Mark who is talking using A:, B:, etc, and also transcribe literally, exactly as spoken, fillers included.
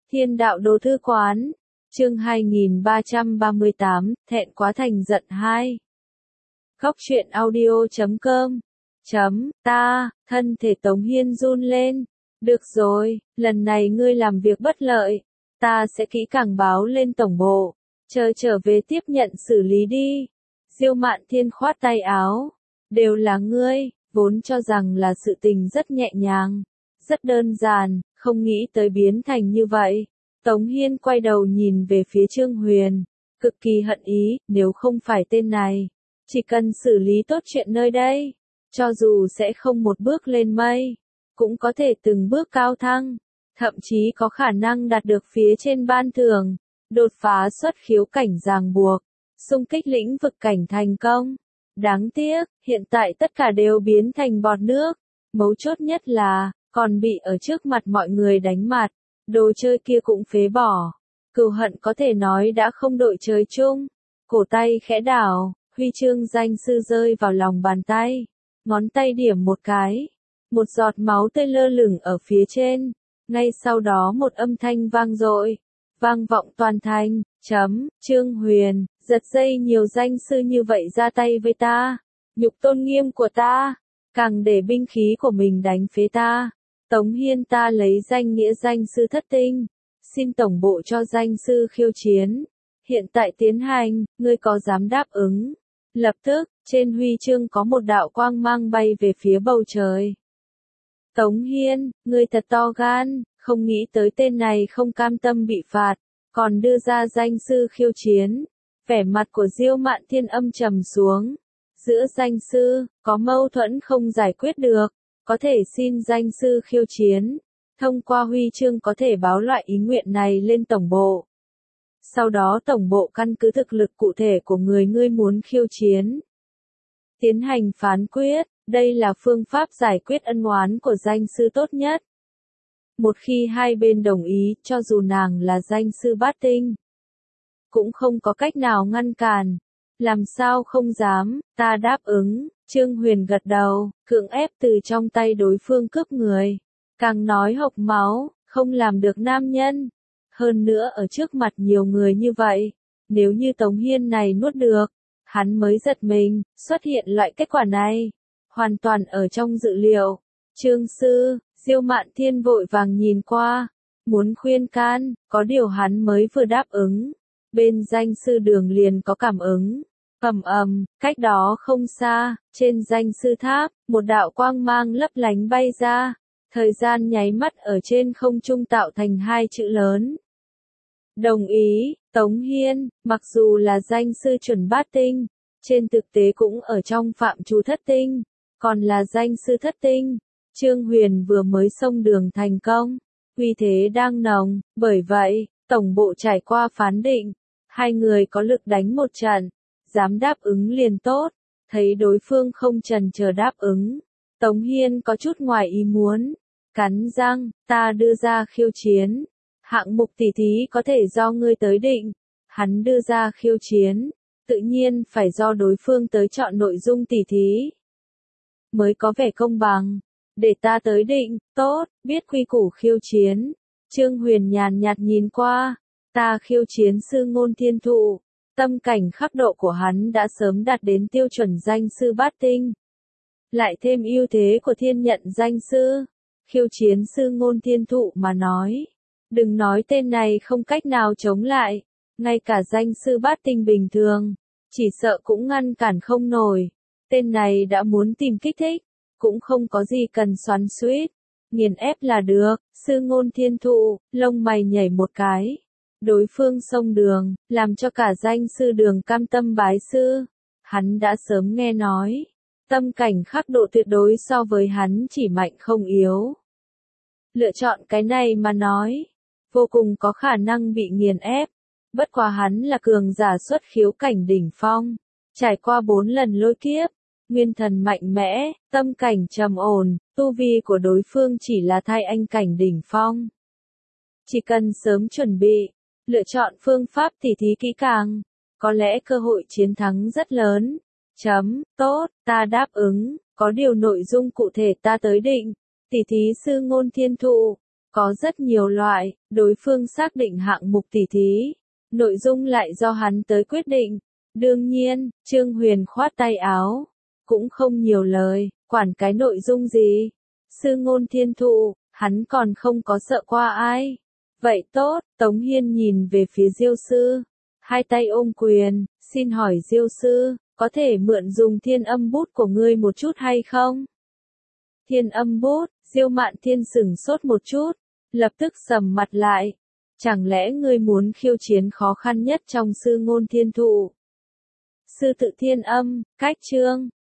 A: Thiên đạo đồ thư quán, chương hai nghìn ba trăm ba mươi tám, thẹn quá thành giận hai. Góc truyện audio chấm com chấm ta, thân thể Tống Hiên run lên. Được rồi, lần này ngươi làm việc bất lợi, ta sẽ kỹ càng báo lên tổng bộ, chờ trở về tiếp nhận xử lý đi. Diêu Mạn Thiên khoát tay áo, đều là ngươi, vốn cho rằng là sự tình rất nhẹ nhàng, rất đơn giản, không nghĩ tới biến thành như vậy. Tống Hiên quay đầu nhìn về phía Trương Huyền, cực kỳ hận ý, nếu không phải tên này, chỉ cần xử lý tốt chuyện nơi đây, cho dù sẽ không một bước lên mây, cũng có thể từng bước cao thăng, thậm chí có khả năng đạt được phía trên ban thưởng, đột phá xuất khiếu cảnh ràng buộc, xung kích lĩnh vực cảnh thành công. Đáng tiếc, hiện tại tất cả đều biến thành bọt nước, mấu chốt nhất là, còn bị ở trước mặt mọi người đánh mặt, đồ chơi kia cũng phế bỏ. Cừu hận có thể nói đã không đội trời chung. Cổ tay khẽ đảo, huy chương danh sư rơi vào lòng bàn tay, ngón tay điểm một cái, một giọt máu tươi lơ lửng ở phía trên, ngay sau đó một âm thanh vang dội, vang vọng toàn thành, chấm, Trương Huyền, giật dây nhiều danh sư như vậy ra tay với ta, nhục tôn nghiêm của ta, càng để binh khí của mình đánh phế ta. Tống Hiên, ta lấy danh nghĩa danh sư thất tinh, xin tổng bộ cho danh sư khiêu chiến, hiện tại tiến hành, ngươi có dám đáp ứng? Lập tức, trên huy chương có một đạo quang mang bay về phía bầu trời. Tống Hiên, ngươi thật to gan, không nghĩ tới tên này không cam tâm bị phạt, còn đưa ra danh sư khiêu chiến. Vẻ mặt của Diêu Mạn Thiên âm trầm xuống. Giữa danh sư, có mâu thuẫn không giải quyết được, có thể xin danh sư khiêu chiến. Thông qua huy chương có thể báo loại ý nguyện này lên tổng bộ. Sau đó tổng bộ căn cứ thực lực cụ thể của người ngươi muốn khiêu chiến, tiến hành phán quyết, đây là phương pháp giải quyết ân oán của danh sư tốt nhất. Một khi hai bên đồng ý, cho dù nàng là danh sư bát tinh, cũng không có cách nào ngăn cản. Làm sao không dám, ta đáp ứng. Trương Huyền gật đầu, cưỡng ép từ trong tay đối phương cướp người. Càng nói hộc máu, không làm được nam nhân. Hơn nữa ở trước mặt nhiều người như vậy, nếu như Tống Hiên này nuốt được, hắn mới giật mình, xuất hiện loại kết quả này. Hoàn toàn ở trong dự liệu. Trương sư, Diêu Mạn Thiên vội vàng nhìn qua, muốn khuyên can, có điều hắn mới vừa đáp ứng. Bên danh sư đường liền có cảm ứng. Ầm ầm, cách đó không xa, trên danh sư tháp, một đạo quang mang lấp lánh bay ra, thời gian nháy mắt ở trên không trung tạo thành hai chữ lớn. Đồng ý, Tống Hiên, mặc dù là danh sư chuẩn bát tinh, trên thực tế cũng ở trong phạm trù thất tinh, còn là danh sư thất tinh. Trương Huyền vừa mới xông đường thành công, uy thế đang nồng, bởi vậy, tổng bộ trải qua phán định, hai người có lực đánh một trận, dám đáp ứng liền tốt, thấy đối phương không chần chờ đáp ứng. Tống Hiên có chút ngoài ý muốn, cắn răng, ta đưa ra khiêu chiến, hạng mục tỉ thí có thể do ngươi tới định, hắn đưa ra khiêu chiến, tự nhiên phải do đối phương tới chọn nội dung tỉ thí, mới có vẻ công bằng, để ta tới định, tốt, biết quy củ khiêu chiến. Trương Huyền nhàn nhạt nhìn qua, ta khiêu chiến sư Ngôn Thiên Thụ. Tâm cảnh khắc độ của hắn đã sớm đạt đến tiêu chuẩn danh sư bát tinh. Lại thêm ưu thế của thiên nhận danh sư, khiêu chiến sư Ngôn Thiên Thụ mà nói. Đừng nói tên này không cách nào chống lại, ngay cả danh sư bát tinh bình thường, chỉ sợ cũng ngăn cản không nổi. Tên này đã muốn tìm kích thích, cũng không có gì cần xoắn xuýt, nghiền ép là được. Sư Ngôn Thiên Thụ, lông mày nhảy một cái. Đối phương xông đường, làm cho cả danh sư đường cam tâm bái sư. Hắn đã sớm nghe nói, tâm cảnh khắc độ tuyệt đối so với hắn chỉ mạnh không yếu. Lựa chọn cái này mà nói, vô cùng có khả năng bị nghiền ép. Bất quá hắn là cường giả xuất khiếu cảnh đỉnh phong, trải qua bốn lần lôi kiếp, nguyên thần mạnh mẽ, tâm cảnh trầm ổn, tu vi của đối phương chỉ là thai anh cảnh đỉnh phong. Chỉ cần sớm chuẩn bị, lựa chọn phương pháp tỉ thí kỹ càng, có lẽ cơ hội chiến thắng rất lớn. Chấm, tốt, ta đáp ứng, có điều nội dung cụ thể ta tới định. Tỉ thí sư Ngôn Thiên Thụ, Có rất nhiều loại, đối phương xác định hạng mục tỉ thí, nội dung lại do hắn tới quyết định. Đương nhiên, Trương Huyền khoát tay áo, cũng không nhiều lời, quản cái nội dung gì. Sư ngôn thiên thụ, hắn còn không có sợ qua ai. Vậy tốt, Tống Hiên nhìn về phía Diêu sư, hai tay ôm quyền, xin hỏi Diêu sư, có thể mượn dùng thiên âm bút của ngươi một chút hay không? Thiên âm bút, Diêu Mạn Thiên sửng sốt một chút, lập tức sầm mặt lại. Chẳng lẽ ngươi muốn khiêu chiến khó khăn nhất trong sư ngôn thiên thụ? Sư tự thiên âm, cách chương,